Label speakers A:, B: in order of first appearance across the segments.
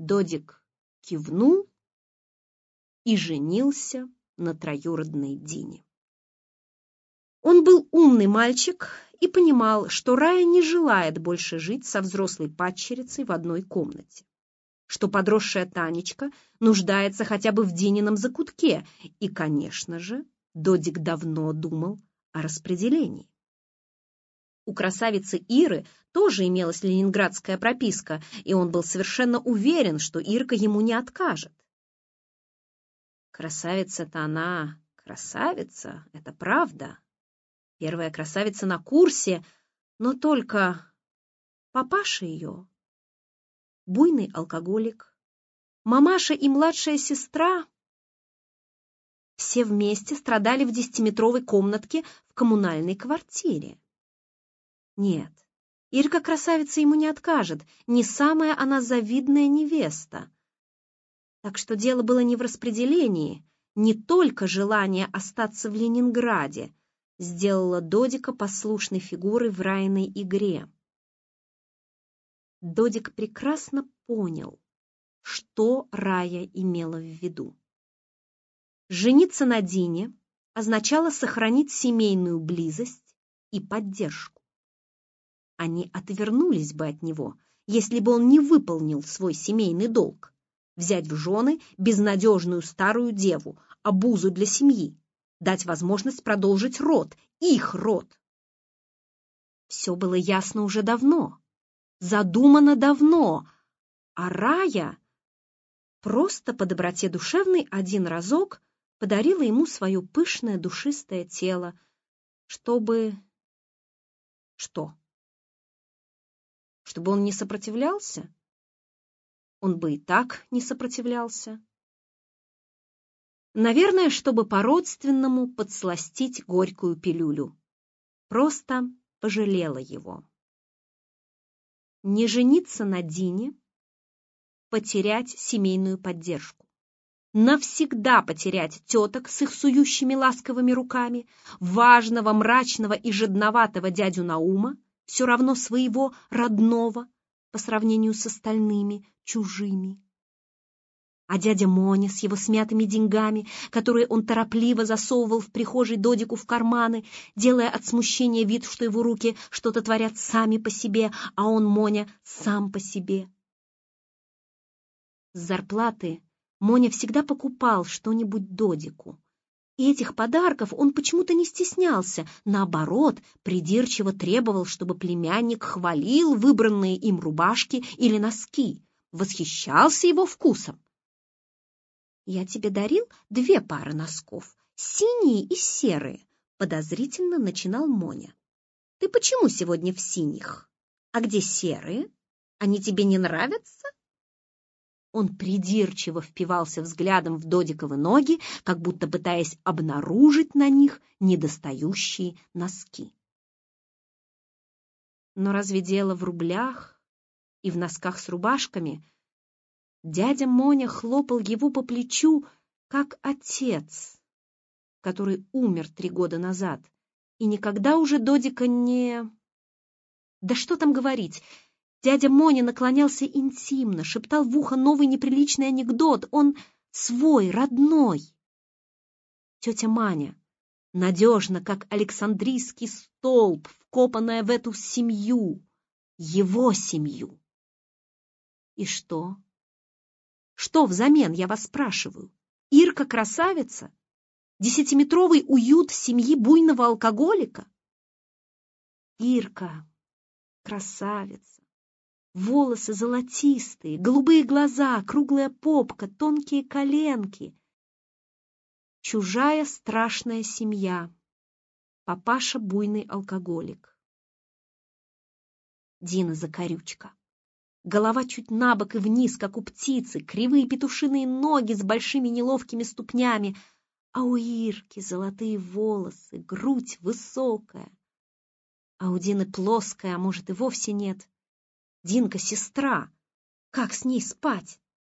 A: Додик кивнул и женился на троюродной Дине. Он был умный мальчик и понимал, что Рая не желает больше жить со взрослой падчерицей в одной комнате, что подросшая Танечка нуждается хотя бы в Динином закутке, и, конечно же, Додик давно думал о распределении. У красавицы Иры тоже имелась ленинградская прописка, и он был совершенно уверен, что Ирка ему не откажет. Красавица-то она красавица, это правда. Первая красавица на курсе, но только папаша ее — буйный алкоголик, мамаша и младшая сестра все вместе страдали в 10-метровой комнатке в коммунальной квартире. Нет, Ирка красавица ему не откажет, не самая она завидная невеста. Так что дело было не в распределении, не только желание остаться в Ленинграде сделало Додика послушной фигурой в Раиной игре. Додик прекрасно понял, что Рая имела в виду. Жениться на Дине означало сохранить семейную близость и поддержку. Они отвернулись бы от него, если бы он не выполнил свой семейный долг — взять в жены безнадежную старую деву, обузу для семьи, дать возможность продолжить род, их род. Все было ясно уже давно, задумано давно, а Рая просто по доброте душевной один разок подарила ему свое пышное душистое тело, чтобы... Что? Чтобы он не сопротивлялся? Он бы и так не сопротивлялся. Наверное, чтобы по-родственному подсластить горькую пилюлю. Просто пожалела его. Не жениться на Дине, потерять семейную поддержку. Навсегда потерять теток с их сующими ласковыми руками, важного, мрачного и жадноватого дядю Наума, все равно своего родного, по сравнению с остальными чужими. А дядя Моня с его смятыми деньгами, которые он торопливо засовывал в прихожей Додику в карманы, делая от смущения вид, что его руки что-то творят сами по себе, а он, Моня, сам по себе. С зарплаты Моня всегда покупал что-нибудь Додику. И этих подарков он почему-то не стеснялся, наоборот, придирчиво требовал, чтобы племянник хвалил выбранные им рубашки или носки, восхищался его вкусом. «Я тебе дарил 2 пары носков, синие и серые», — подозрительно начинал Моня. «Ты почему сегодня в синих? А где серые? Они тебе не нравятся?» Он придирчиво впивался взглядом в Додиковы ноги, как будто пытаясь обнаружить на них недостающие носки. Но разве дело в рублях и в носках с рубашками? Дядя Моня хлопал его по плечу, как отец, который умер 3 года назад, и никогда уже Додика не... Да что там говорить? Дядя Моня наклонялся интимно, шептал в ухо новый неприличный анекдот. Он свой, родной. Тетя Маня, надежно, как Александрийский столб, вкопанная в эту семью, его семью. И что? Что взамен, я вас спрашиваю? Ирка красавица? 10-метровый уют семьи буйного алкоголика? Ирка красавица. Волосы золотистые, голубые глаза, круглая попка, тонкие коленки. Чужая страшная семья. Папаша буйный алкоголик. Дина закорючка. Голова чуть набок и вниз, как у птицы, кривые петушиные ноги с большими неловкими ступнями, а у Ирки золотые волосы, грудь высокая. А у Дины плоская, а может и вовсе нет. Динка сестра. Как с ней спать?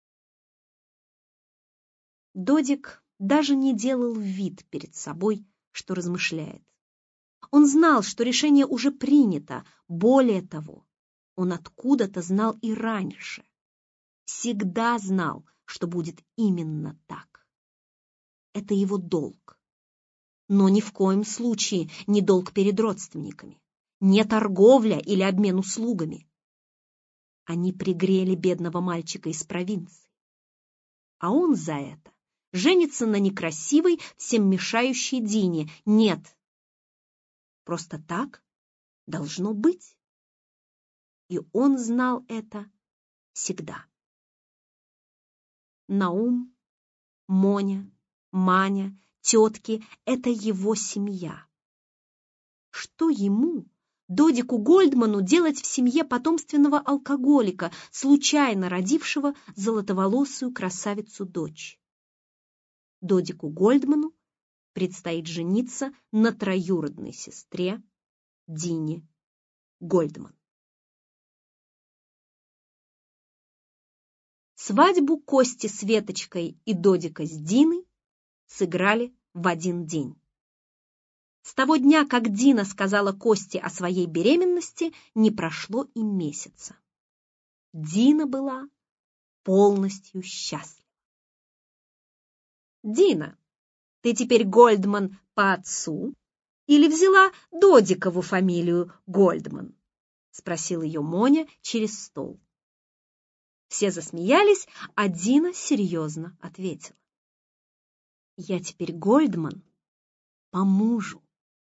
A: Додик даже не делал вид перед собой, что размышляет. Он знал, что решение уже принято. Более того, он откуда-то знал и раньше. всегда знал, что будет именно так. Это его долг. Но ни в коем случае не долг перед родственниками, не торговля или обмен услугами. Они пригрели бедного мальчика из провинции. А он за это женится на некрасивой, всем мешающей Дине. Нет, просто так должно быть. И он знал это всегда. Наум, Моня, Маня, тетки — это его семья. Что ему, Додику Гольдману, делать в семье потомственного алкоголика, случайно родившего золотоволосую красавицу-дочь? Додику Гольдману предстоит жениться на троюродной сестре Дине Гольдман. Свадьбу Кости с Веточкой и Додика с Диной сыграли в один день. С того дня, как Дина сказала Косте о своей беременности, не прошло и месяца. Дина была полностью счастлива. «Дина, ты теперь Гольдман по отцу или взяла Додикову фамилию Гольдман?» — спросил ее Моня через стол. Все засмеялись, а Дина серьезно ответила: «Я теперь Гольдман по мужу».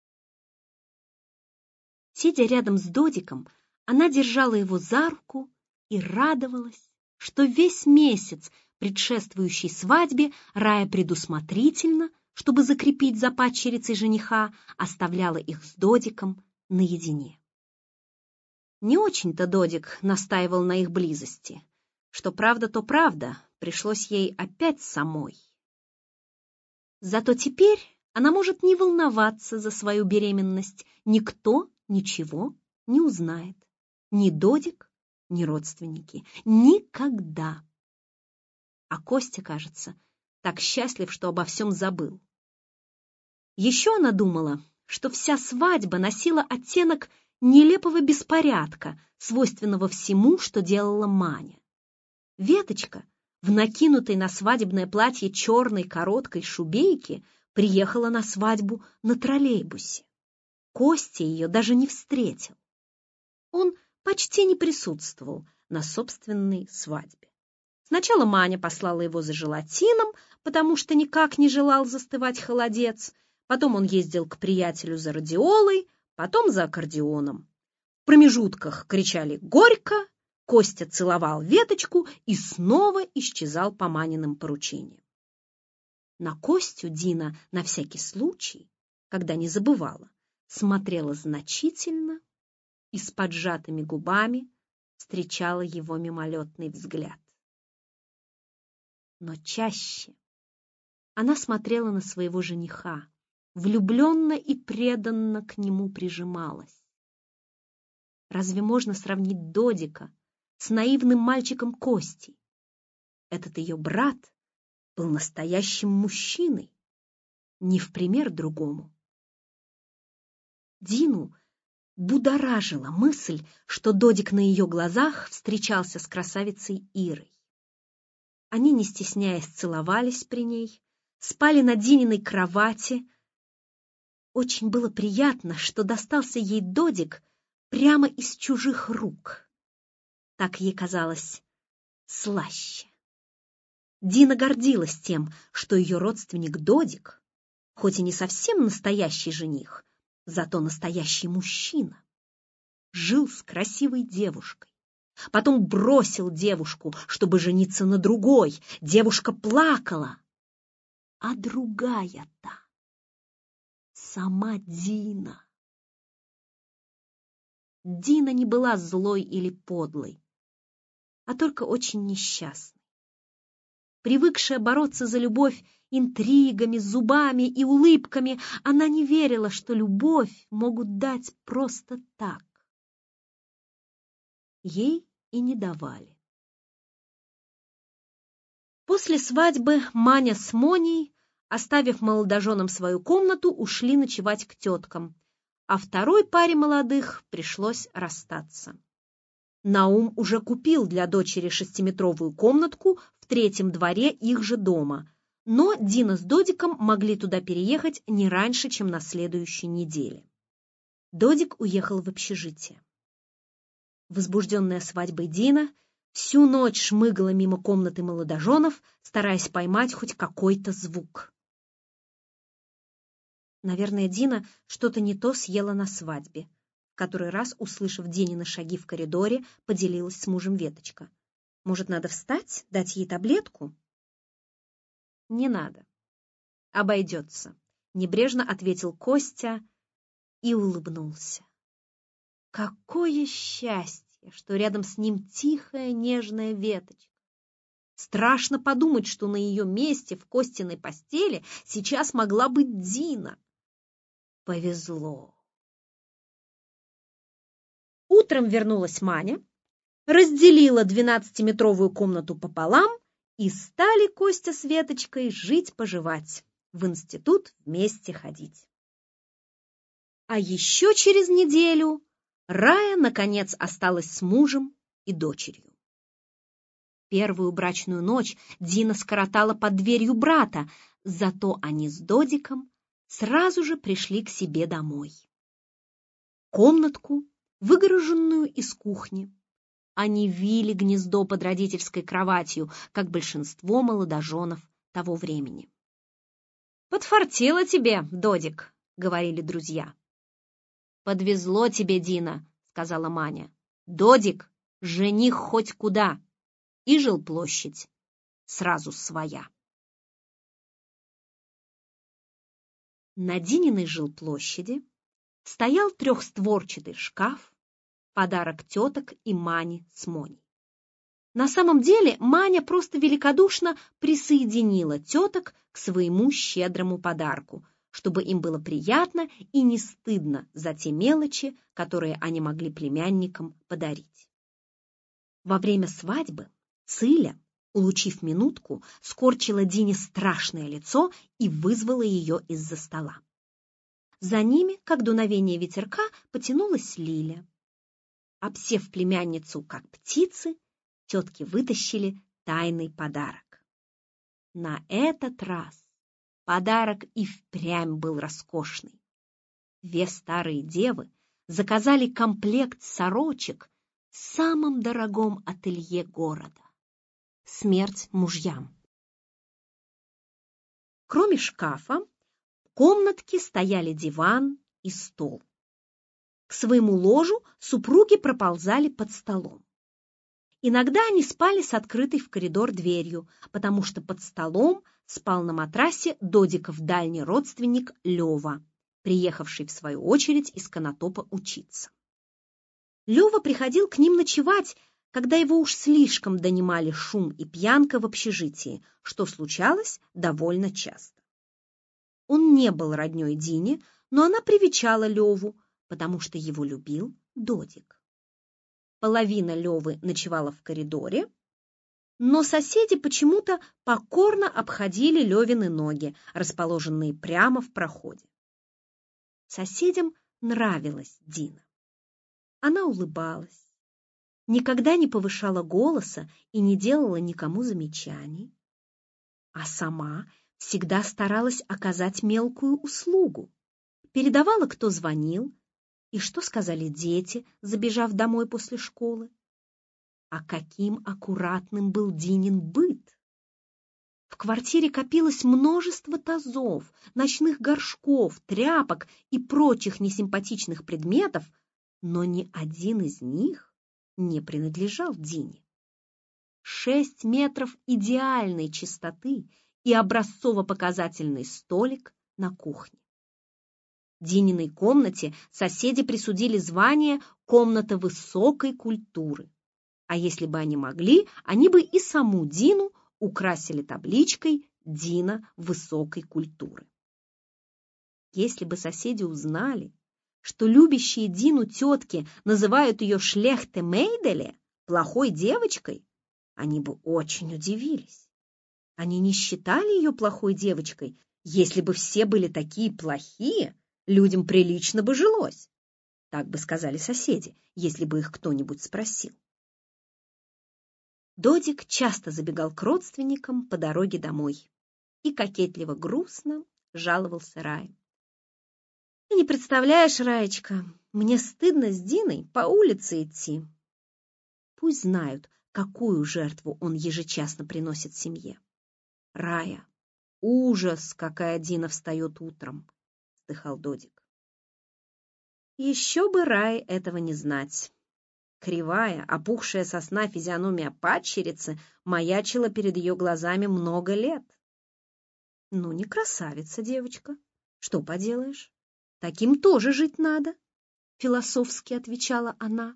A: Сидя рядом с Додиком, она держала его за руку и радовалась, что весь месяц, предшествующий свадьбе, Рая предусмотрительно, чтобы закрепить за падчерицей жениха, оставляла их с Додиком наедине. Не очень-то Додик настаивал на их близости. Что правда, то правда, пришлось ей опять самой. Зато теперь она может не волноваться за свою беременность. Никто ничего не узнает. Ни Додик, ни родственники. Никогда. А Костя, кажется, так счастлив, что обо всем забыл. Еще она думала, что вся свадьба носила оттенок нелепого беспорядка, свойственного всему, что делала Маня. Веточка в накинутой на свадебное платье черной короткой шубейке приехала на свадьбу на троллейбусе. Костя ее даже не встретил. Он почти не присутствовал на собственной свадьбе. Сначала Маня послала его за желатином, потому что никак не желал застывать холодец. Потом он ездил к приятелю за радиолой, потом за аккордеоном. В промежутках кричали «Горько!», Костя целовал Веточку и снова исчезал по Маниным поручениям. На Костю Дина на всякий случай, когда не забывала, смотрела значительно и с поджатыми губами встречала его мимолетный взгляд. Но чаще она смотрела на своего жениха, влюбленно и преданно к нему прижималась. Разве можно сравнить Додика с наивным мальчиком Костей? Этот ее брат был настоящим мужчиной, не в пример другому. Дину будоражила мысль, что Додик на ее глазах встречался с красавицей Ирой. Они, не стесняясь, целовались при ней, спали на Дининой кровати. Очень было приятно, что достался ей Додик прямо из чужих рук. Так ей казалось слаще. Дина гордилась тем, что ее родственник Додик, хоть и не совсем настоящий жених, зато настоящий мужчина, жил с красивой девушкой. Потом бросил девушку, чтобы жениться на другой. Девушка плакала. А другая-то сама Дина. Дина не была злой или подлой, а только очень несчастной. Привыкшая бороться за любовь интригами, зубами и улыбками, она не верила, что любовь могут дать просто так. Ей и не давали. После свадьбы Маня с Моней, оставив молодоженам свою комнату, ушли ночевать к теткам, а второй паре молодых пришлось расстаться. Наум уже купил для дочери 6-метровую комнатку в 3-м дворе их же дома, но Дина с Додиком могли туда переехать не раньше, чем на следующей неделе. Додик уехал в общежитие. Возбужденная свадьбой Дина всю ночь шмыгала мимо комнаты молодоженов, стараясь поймать хоть какой-то звук. Наверное, Дина что-то не то съела на свадьбе. В который раз, услышав Динины шаги в коридоре, поделилась с мужем Веточка. Может, надо встать, дать ей таблетку? Не надо. Обойдется, небрежно ответил Костя и улыбнулся. Какое счастье, что рядом с ним тихая, нежная Веточка. Страшно подумать, что на ее месте в Костиной постели сейчас могла быть Дина. Повезло. Утром вернулась Маня, разделила 12-метровую комнату пополам, и стали Костя с Веточкой жить-поживать, в институт вместе ходить. А еще через неделю Рая, наконец, осталась с мужем и дочерью. Первую брачную ночь Дина скоротала под дверью брата, зато они с Додиком сразу же пришли к себе домой. Комнатку, выгороженную из кухни. Они вили гнездо под родительской кроватью, как большинство молодоженов того времени. «Подфартило тебе, Додик», — говорили друзья. «Подвезло тебе, Дина», — сказала Маня. «Додик, жених хоть куда». И жилплощадь сразу своя. На Дининой жилплощади стоял 3-створчатый шкаф, подарок теток и Мани с Моней. На самом деле Маня просто великодушно присоединила теток к своему щедрому подарку, чтобы им было приятно и не стыдно за те мелочи, которые они могли племянникам подарить. Во время свадьбы Циля, улучив минутку, скорчила Дине страшное лицо и вызвала ее из-за стола. За ними, как дуновение ветерка, потянулась Лиля. Обсев племянницу, как птицы, тетки вытащили тайный подарок. На этот раз подарок и впрямь был роскошный. Две старые девы заказали комплект сорочек в самом дорогом ателье города. Смерть мужьям. Кроме шкафа, в комнатке стояли диван и стол. К своему ложу супруги проползали под столом. Иногда они спали с открытой в коридор дверью, потому что под столом спал на матрасе Додиков дальний родственник Лева, приехавший в свою очередь из Конотопа учиться. Лева приходил к ним ночевать, когда его уж слишком донимали шум и пьянка в общежитии, что случалось довольно часто. Он не был роднёй Дине, но она привечала Леву, потому что его любил Додик. Половина Левы ночевала в коридоре, но соседи почему-то покорно обходили Левины ноги, расположенные прямо в проходе. Соседям нравилась Дина. Она улыбалась, никогда не повышала голоса и не делала никому замечаний, а сама всегда старалась оказать мелкую услугу, передавала, кто звонил, и что сказали дети, забежав домой после школы. А каким аккуратным был Динин быт! В квартире копилось множество тазов, ночных горшков, тряпок и прочих несимпатичных предметов, но ни один из них не принадлежал Дине. 6 метров идеальной чистоты и образцово-показательный столик на кухне. Дининой комнате соседи присудили звание «Комната высокой культуры». А если бы они могли, они бы и саму Дину украсили табличкой «Дина высокой культуры». Если бы соседи узнали, что любящие Дину тетки называют ее «шлехте Мейделе», плохой девочкой, они бы очень удивились. Они не считали ее плохой девочкой. Если бы все были такие плохие, людям прилично бы жилось. Так бы сказали соседи, если бы их кто-нибудь спросил. Додик часто забегал к родственникам по дороге домой и кокетливо-грустно жаловался Рае. «Ты не представляешь, Раечка, мне стыдно с Диной по улице идти». Пусть знают, какую жертву он ежечасно приносит семье. «Рая, ужас, какая Дина встает утром», — вздыхал Додик. Еще бы Рае этого не знать. Кривая, опухшая со сна физиономия падчерицы маячила перед ее глазами много лет. «Ну, не красавица девочка. Что поделаешь? Таким тоже жить надо», — философски отвечала она.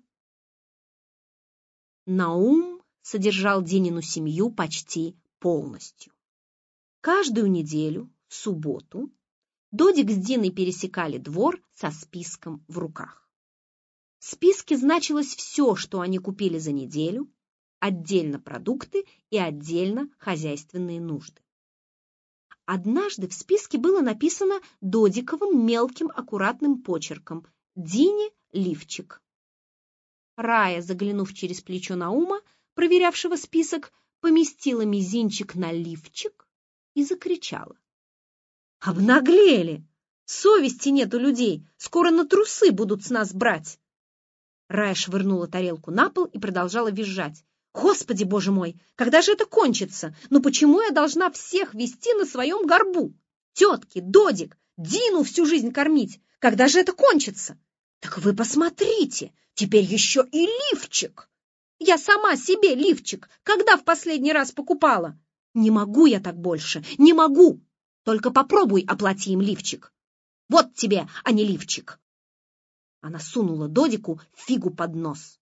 A: Наум содержал Динину семью почти полностью. Каждую неделю, в субботу, Додик с Диной пересекали двор со списком в руках. В списке значилось все, что они купили за неделю, отдельно продукты и отдельно хозяйственные нужды. Однажды в списке было написано Додиковым мелким аккуратным почерком «Дине лифчик». Рая, заглянув через плечо Наума, проверявшего список, поместила мизинчик на лифчик и закричала: «Обнаглели! Совести нет у людей! Скоро на трусы будут с нас брать!» Рая швырнула тарелку на пол и продолжала визжать. «Господи, боже мой, когда же это кончится? Ну почему я должна всех вести на своем горбу? Тетки, Додик, Дину всю жизнь кормить. Когда же это кончится? Так вы посмотрите, теперь еще и лифчик. Я сама себе лифчик когда в последний раз покупала? Не могу я так больше, не могу. Только попробуй оплати им лифчик. Вот тебе, а не лифчик». Она сунула Додику фигу под нос.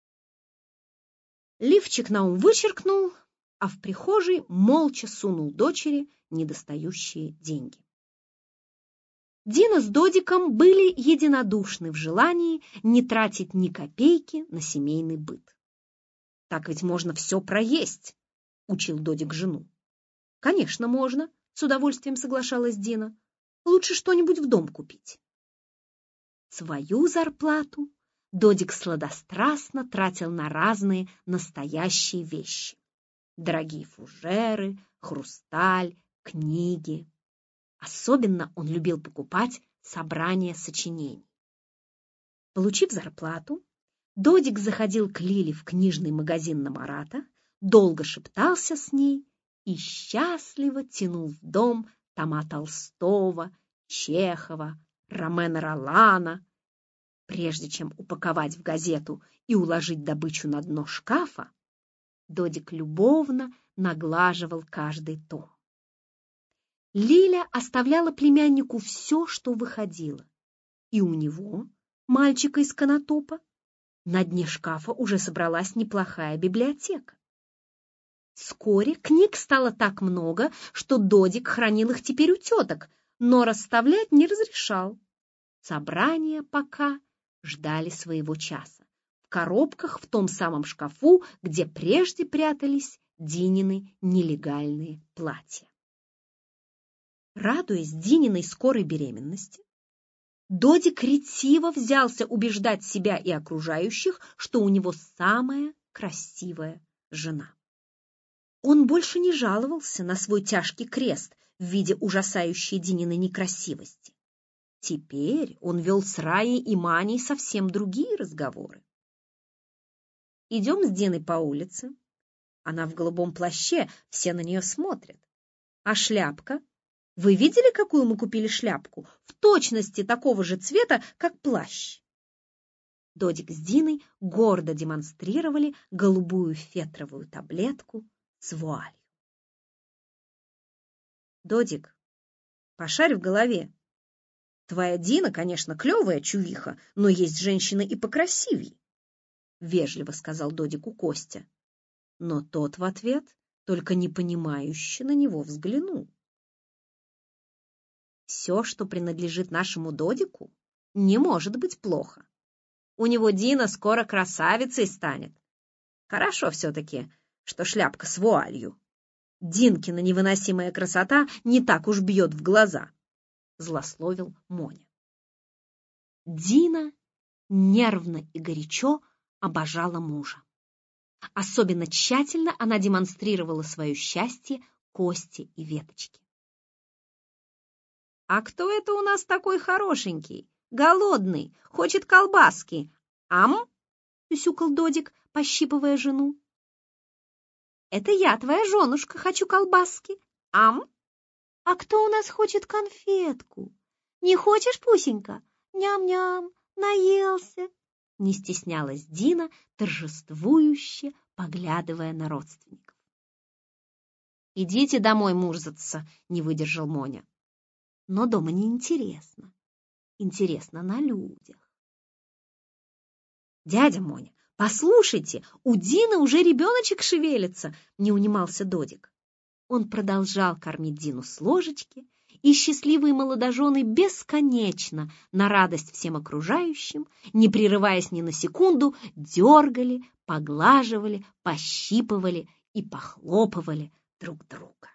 A: Лифчик Наум вычеркнул, а в прихожей молча сунул дочери недостающие деньги. Дина с Додиком были единодушны в желании не тратить ни копейки на семейный быт. «Так ведь можно все проесть», — учил Додик жену. «Конечно, можно», — с удовольствием соглашалась Дина. «Лучше что-нибудь в дом купить». Свою зарплату Додик сладострастно тратил на разные настоящие вещи. Дорогие фужеры, хрусталь, книги. Особенно он любил покупать собрания сочинений. Получив зарплату, Додик заходил к Лиле в книжный магазин на Марата, долго шептался с ней и счастливо тянул в дом тома Толстого, Чехова, Ромена Ролана. Прежде чем упаковать в газету и уложить добычу на дно шкафа, Додик любовно наглаживал каждый том. Лиля оставляла племяннику все, что выходило, и у него, мальчика из Конотопа, на дне шкафа уже собралась неплохая библиотека. Вскоре книг стало так много, что Додик хранил их теперь у теток, но расставлять не разрешал. Собрания пока ждали своего часа в коробках в том самом шкафу, где прежде прятались Динины нелегальные платья. Радуясь Дининой скорой беременности, Додик ретиво взялся убеждать себя и окружающих, что у него самая красивая жена. Он больше не жаловался на свой тяжкий крест в виде ужасающей Дининой некрасивости. Теперь он вел с Раей и Маней совсем другие разговоры. «Идем с Диной по улице. Она в голубом плаще, все на нее смотрят. А шляпка? Вы видели, какую мы купили шляпку? В точности такого же цвета, как плащ». Додик с Диной гордо демонстрировали голубую фетровую таблетку с вуалью. «Додик, пошарь в голове. Твоя Дина, конечно, клевая чувиха, но есть женщины и покрасивее», — вежливо сказал Додику Костя. Но тот в ответ только непонимающе на него взглянул. «Все, что принадлежит нашему Додику, не может быть плохо. У него Дина скоро красавицей станет. Хорошо все-таки, что шляпка с вуалью. Динкина невыносимая красота не так уж бьет в глаза», — злословил Моня. Дина нервно и горячо обожала мужа. Особенно тщательно она демонстрировала свое счастье Косте и Веточке. «А кто это у нас такой хорошенький, голодный, хочет колбаски? Ам?» — сюсюкал Додик, пощипывая жену. «Это я, твоя женушка, хочу колбаски. Ам? А кто у нас хочет конфетку? Не хочешь, Пусенька? Ням-ням, наелся!» Не стеснялась Дина, торжествующе поглядывая на родственников. «Идите домой мурзаться», — не выдержал Моня. «Но дома неинтересно. Интересно на людях». «Дядя Моня, послушайте, у Дины уже ребеночек шевелится», — не унимался Додик. Он продолжал кормить Дину с ложечки, и счастливые молодожены бесконечно, на радость всем окружающим, не прерываясь ни на секунду, дергали, поглаживали, пощипывали и похлопывали друг друга.